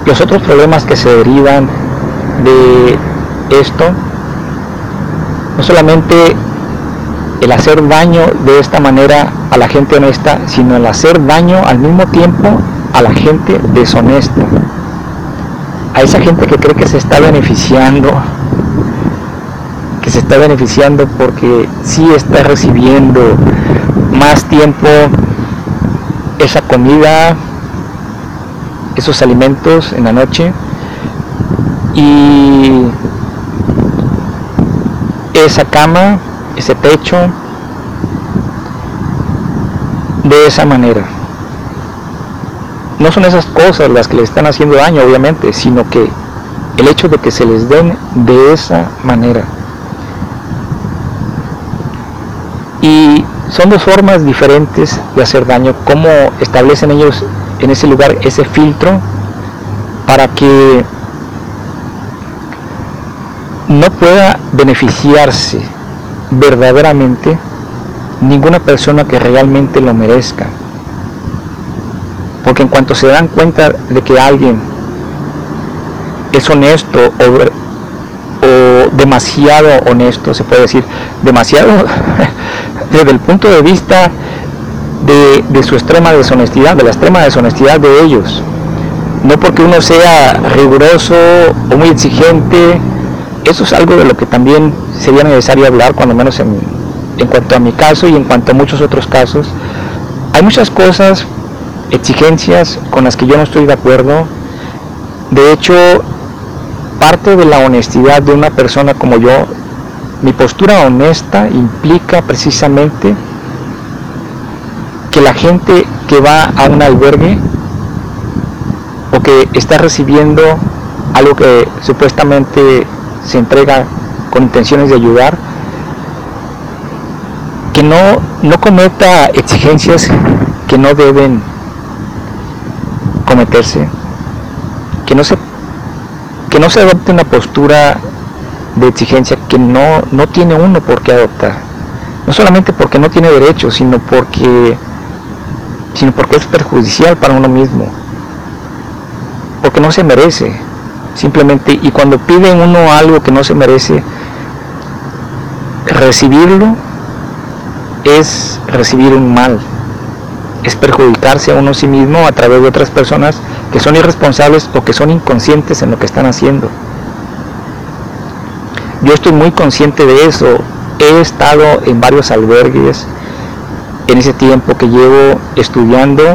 los otros problemas que se derivan de esto, no solamente el hacer daño de esta manera a la gente honesta, sino el hacer daño al mismo tiempo a la gente deshonesta, a esa gente que cree que se está beneficiando porque sí está recibiendo más tiempo esa comida, esos alimentos en la noche y esa cama, ese techo, de esa manera. No son esas cosas las que les están haciendo daño, obviamente, sino que el hecho de que se les den de esa manera. Y son dos formas diferentes de hacer daño, cómo establecen ellos en ese lugar ese filtro para que no pueda beneficiarse verdaderamente ninguna persona que realmente lo merezca. Porque en cuanto se dan cuenta de que alguien es honesto o demasiado honesto, se puede decir, demasiado desde el punto de vista de su extrema deshonestidad, de la extrema deshonestidad de ellos, no porque uno sea riguroso o muy exigente. Eso es algo de lo que también sería necesario hablar, cuando menos en cuanto a mi caso y en cuanto a muchos otros casos. Hay muchas cosas, exigencias con las que yo no estoy de acuerdo. De hecho, parte de la honestidad de una persona como yo, mi postura honesta implica precisamente que la gente que va a un albergue o que está recibiendo algo que supuestamente se entrega con intenciones de ayudar, que no cometa exigencias que no deben cometerse, que no se adopte una postura de exigencia que no tiene uno por qué adoptar, no solamente porque no tiene derecho, sino porque es perjudicial para uno mismo, porque no se merece simplemente. Y cuando piden uno algo que no se merece, recibirlo es recibir un mal, es perjudicarse a uno sí mismo a través de otras personas que son irresponsables o que son inconscientes en lo que están haciendo. Yo estoy muy consciente de eso. He estado en varios albergues en ese tiempo que llevo estudiando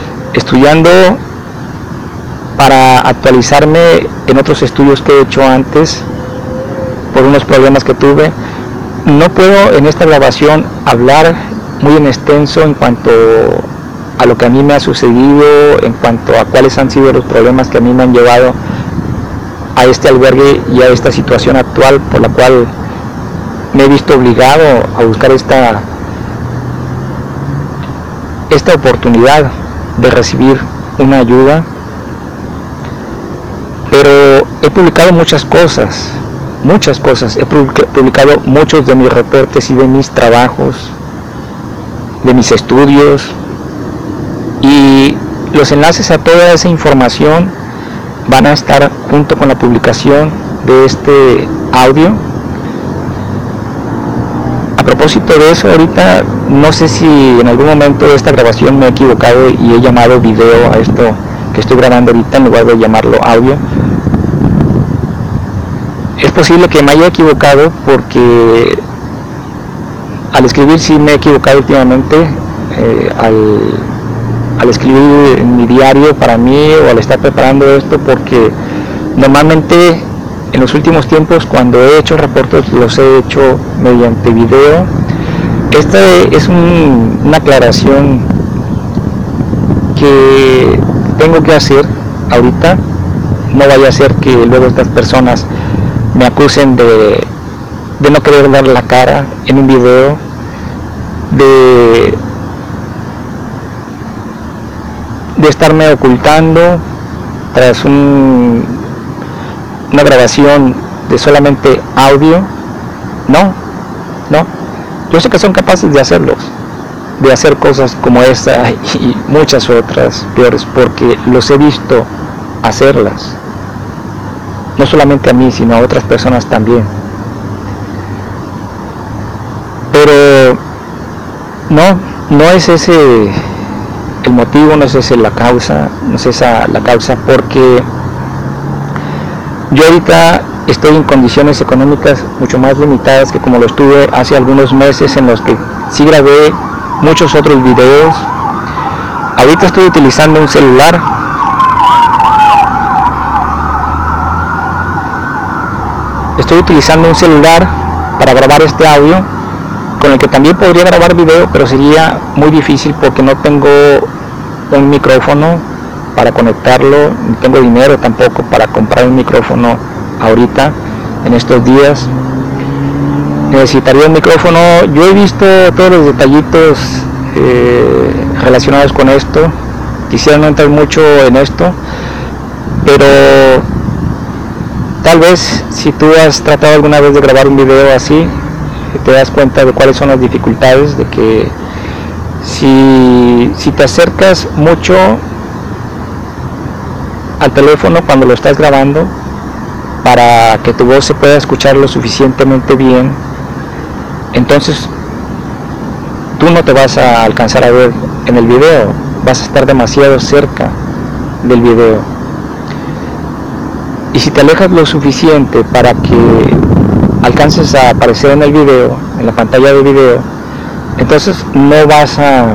para actualizarme en otros estudios que he hecho antes por unos problemas que tuve. No puedo en esta grabación hablar muy en extenso en cuanto a lo que a mí me ha sucedido, en cuanto a cuáles han sido los problemas que a mí me han llevado a este albergue y a esta situación actual por la cual me he visto obligado a buscar esta oportunidad de recibir una ayuda. Pero he publicado muchas cosas, he publicado muchos de mis reportes y de mis trabajos, de mis estudios, y los enlaces a toda esa información van a estar junto con la publicación de este audio. A propósito de eso, ahorita no sé si en algún momento de esta grabación me he equivocado y he llamado video a esto que estoy grabando ahorita en lugar de llamarlo audio. Es posible que me haya equivocado porque al escribir sí me he equivocado últimamente, al escribir en mi diario para mí o al estar preparando esto, porque normalmente en los últimos tiempos cuando he hecho reportes los he hecho mediante video. Esta es una aclaración que tengo que hacer ahorita. No vaya a ser que luego estas personas me acusen de no querer dar la cara en un video, de estarme ocultando tras una grabación de solamente audio. No, yo sé que son capaces de hacerlos, de hacer cosas como esta y muchas otras peores, porque los he visto hacerlas, no solamente a mí, sino a otras personas también. Pero no es ese el motivo, no es esa la causa, no es esa la causa, porque yo ahorita estoy en condiciones económicas mucho más limitadas que como lo estuve hace algunos meses, en los que sí grabé muchos otros videos. Ahorita estoy utilizando un celular. Estoy utilizando un celular para grabar este audio, con el que también podría grabar video, pero sería muy difícil porque no tengo un micrófono para conectarlo, no tengo dinero tampoco para comprar un micrófono ahorita, en estos días. Necesitaría un micrófono. Yo he visto todos los detallitos relacionados con esto. Quisiera no entrar mucho en esto, pero tal vez si tú has tratado alguna vez de grabar un video así, te das cuenta de cuáles son las dificultades, de que si te acercas mucho al teléfono cuando lo estás grabando, para que tu voz se pueda escuchar lo suficientemente bien, entonces tú no te vas a alcanzar a ver en el video, vas a estar demasiado cerca del video. Y si te alejas lo suficiente para que alcances a aparecer en el video, en la pantalla de video, entonces no vas a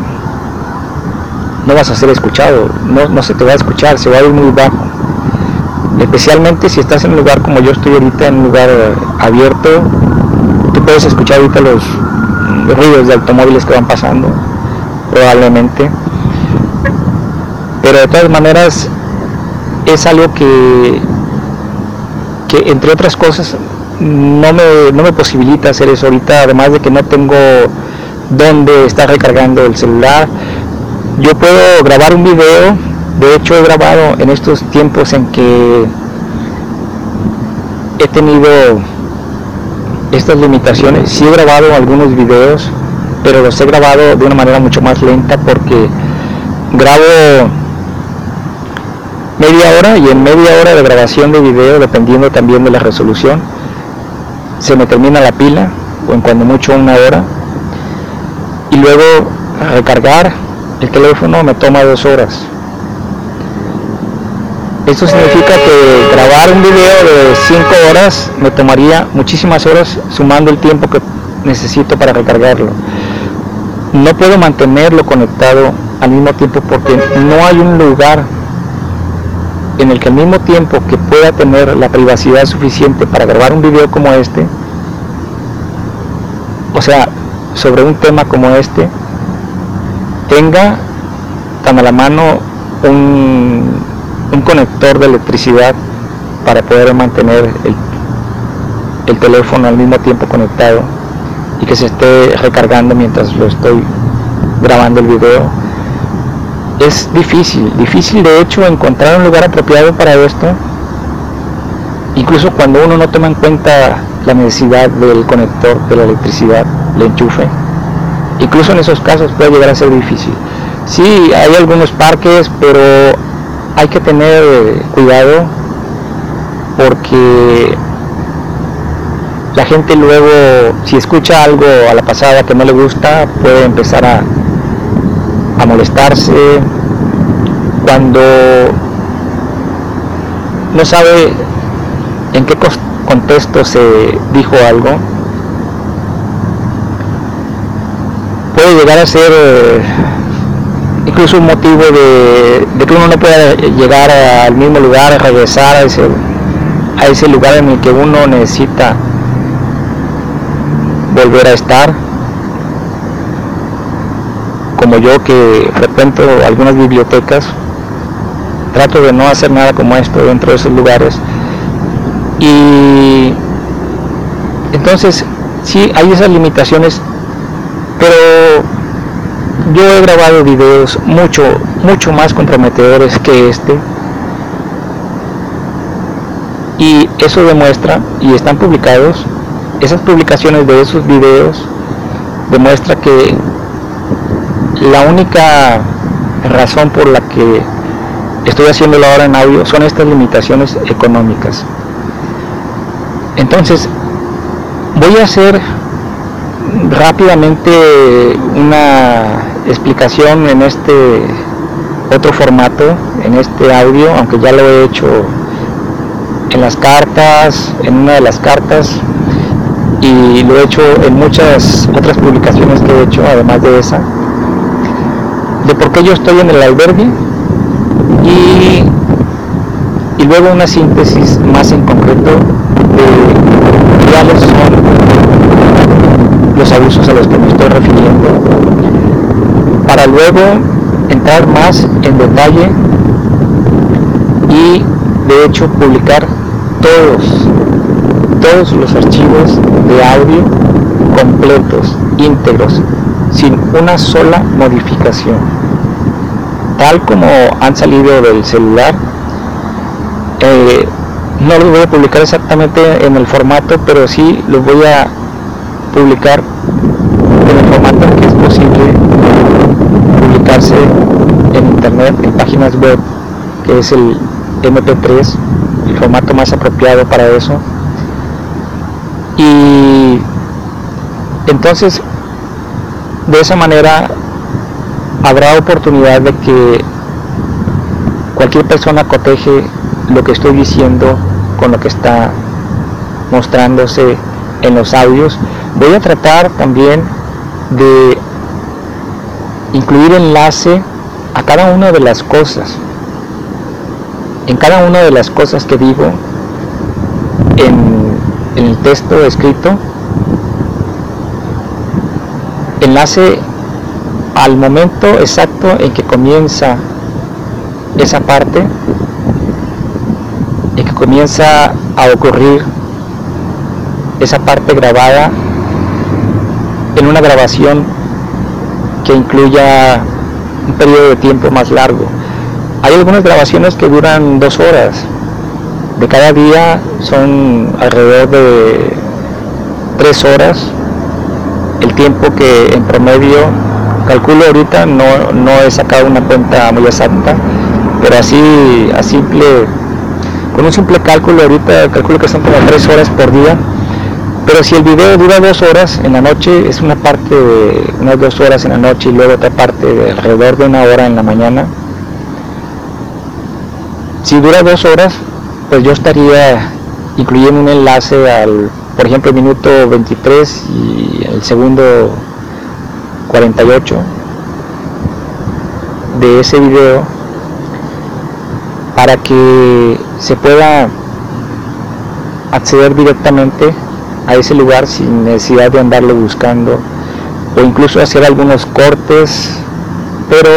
ser escuchado, no se te va a escuchar, se va a ir muy bajo. Especialmente si estás en un lugar como yo estoy ahorita, en un lugar abierto, tú puedes escuchar ahorita los ruidos de automóviles que van pasando, probablemente. Pero de todas maneras es algo que entre otras cosas no me posibilita hacer eso ahorita, además de que no tengo dónde estar recargando el celular. Yo puedo grabar un video, de hecho he grabado en estos tiempos en que he tenido estas limitaciones, sí he grabado algunos videos, pero los he grabado de una manera mucho más lenta, porque grabo media hora y en media hora de grabación de video, dependiendo también de la resolución, se me termina la pila, o en cuando mucho una hora, y luego recargar el teléfono me toma 2 horas. Esto significa que grabar un video de 5 horas me tomaría muchísimas horas, sumando el tiempo que necesito para recargarlo. No puedo mantenerlo conectado al mismo tiempo, porque no hay un lugar en el que al mismo tiempo que pueda tener la privacidad suficiente para grabar un video como este, o sea, sobre un tema como este, tenga tan a la mano un conector de electricidad para poder mantener el teléfono al mismo tiempo conectado y que se esté recargando mientras lo estoy grabando el video. Es difícil de hecho encontrar un lugar apropiado para esto, incluso cuando uno no toma en cuenta la necesidad del conector de la electricidad, el enchufe. Incluso en esos casos puede llegar a ser difícil. Sí, hay algunos parques, pero hay que tener cuidado, porque la gente luego, si escucha algo a la pasada que no le gusta, puede empezar a molestarse cuando no sabe en qué contexto se dijo algo. Puede llegar a ser incluso un motivo de que uno no pueda llegar al mismo lugar, regresar a ese lugar en el que uno necesita volver a estar. Como yo, que frecuento algunas bibliotecas, trato de no hacer nada como esto dentro de esos lugares. Y entonces sí hay esas limitaciones, pero yo he grabado videos mucho más comprometedores que este, y eso demuestra, y están publicados, esas publicaciones de esos videos demuestra que la única razón por la que estoy haciéndolo ahora en audio, son estas limitaciones económicas. Entonces, voy a hacer rápidamente una explicación en este otro formato, en este audio, aunque ya lo he hecho en las cartas, en una de las cartas, y lo he hecho en muchas otras publicaciones que he hecho, además de esa, de por qué yo estoy en el albergue, y luego una síntesis más en concreto de cuáles son los abusos a los que me estoy refiriendo, para luego entrar más en detalle y de hecho publicar todos los archivos de audio completos, íntegros, sin una sola modificación, tal como han salido del celular. No los voy a publicar exactamente en el formato, pero sí los voy a publicar en el formato en que es posible publicarse en internet, en páginas web, que es el MP3, el formato más apropiado para eso. Y entonces, de esa manera habrá oportunidad de que cualquier persona coteje lo que estoy diciendo con lo que está mostrándose en los audios. Voy a tratar también de incluir enlace a cada una de las cosas, en cada una de las cosas que digo en el texto escrito, enlace al momento exacto en que comienza esa parte, en que comienza a ocurrir esa parte grabada en una grabación que incluya un periodo de tiempo más largo. Hay algunas grabaciones que duran 2 horas, de cada día son alrededor de 3 horas, el tiempo que en promedio calculo ahorita, no he sacado una cuenta muy exacta, pero así con un simple cálculo ahorita calculo que son como 3 horas por día. Pero si el video dura 2 horas en la noche, es una parte de unas 2 horas en la noche y luego otra parte de alrededor de 1 hora en la mañana. Si dura 2 horas, pues yo estaría incluyendo un enlace al, por ejemplo, el minuto 23 y el segundo 48 de ese video, para que se pueda acceder directamente a ese lugar sin necesidad de andarlo buscando, o incluso hacer algunos cortes. Pero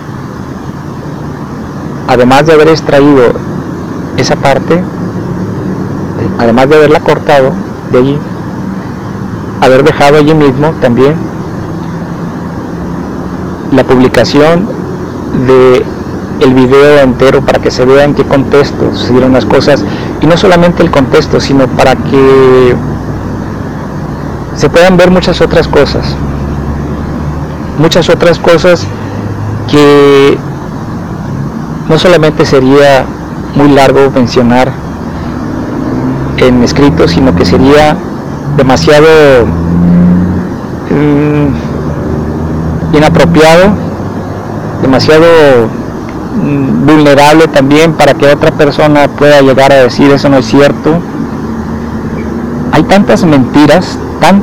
además de haber extraído esa parte, además de haberla cortado de allí, haber dejado allí mismo también la publicación de el video entero para que se vea en qué contexto sucedieron las cosas, y no solamente el contexto, sino para que se puedan ver muchas otras cosas que no solamente sería muy largo mencionar en escrito, sino que sería demasiado inapropiado, demasiado vulnerable también para que otra persona pueda llegar a decir eso no es cierto. Hay tantas mentiras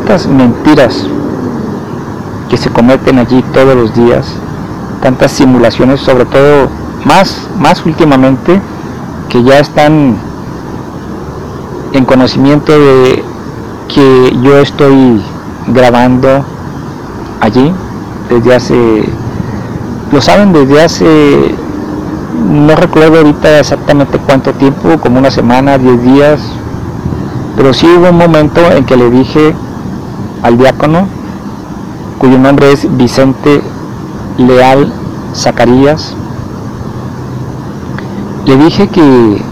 que se cometen allí todos los días, tantas simulaciones, sobre todo más últimamente, que ya están en conocimiento de que yo estoy grabando allí desde hace, lo saben, desde hace, no recuerdo ahorita exactamente cuánto tiempo, como una semana, 10 días, pero sí hubo un momento en que le dije al diácono, cuyo nombre es Vicente Leal Zacarías, le dije que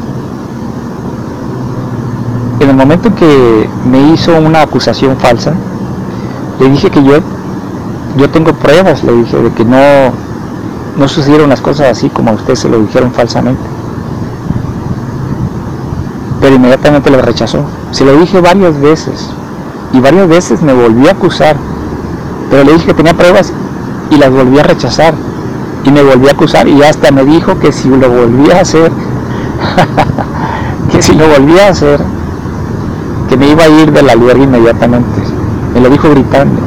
en el momento que me hizo una acusación falsa, le dije que yo tengo pruebas, le dije, de que no no sucedieron las cosas así como a usted se lo dijeron falsamente. Pero inmediatamente lo rechazó. Se lo dije varias veces y varias veces me volvió a acusar, pero le dije que tenía pruebas y las volví a rechazar y me volvió a acusar y hasta me dijo que si lo volvía a hacer que si lo volvía a hacer que me iba a ir del albergue inmediatamente. Me lo dijo gritando.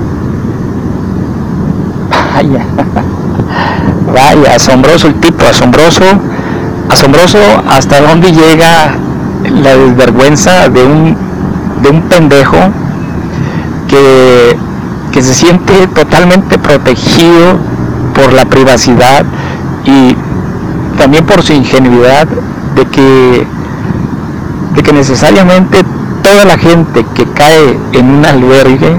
Vaya, asombroso el tipo, asombroso hasta dónde llega la desvergüenza de un pendejo que se siente totalmente protegido por la privacidad y también por su ingenuidad de que necesariamente toda la gente que cae en un albergue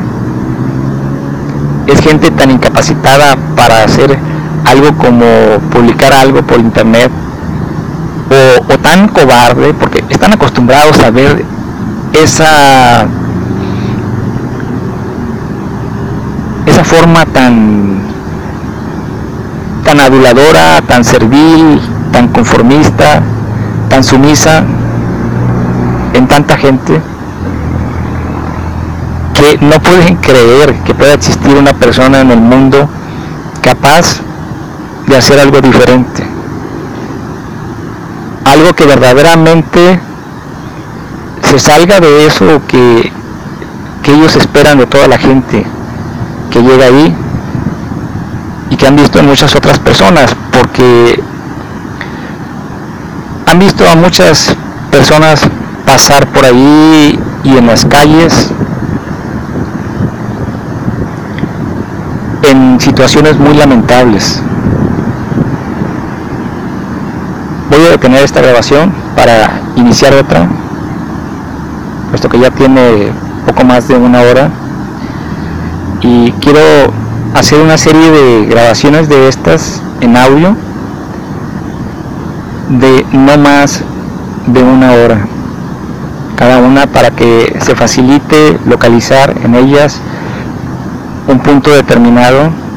es gente tan incapacitada para hacer algo como publicar algo por internet o tan cobarde porque están acostumbrados a ver esa forma tan aduladora, tan servil, tan conformista, tan sumisa en tanta gente que no pueden creer que pueda existir una persona en el mundo capaz de hacer algo diferente, algo que verdaderamente se salga de eso que ellos esperan de toda la gente que llega ahí y que han visto en muchas otras personas, porque han visto a muchas personas pasar por ahí y en las calles en situaciones muy lamentables. Voy a detener esta grabación para iniciar otra, puesto que ya tiene poco más de una hora y quiero hacer una serie de grabaciones de estas en audio de no más de una hora cada una, para que se facilite localizar en ellas un punto determinado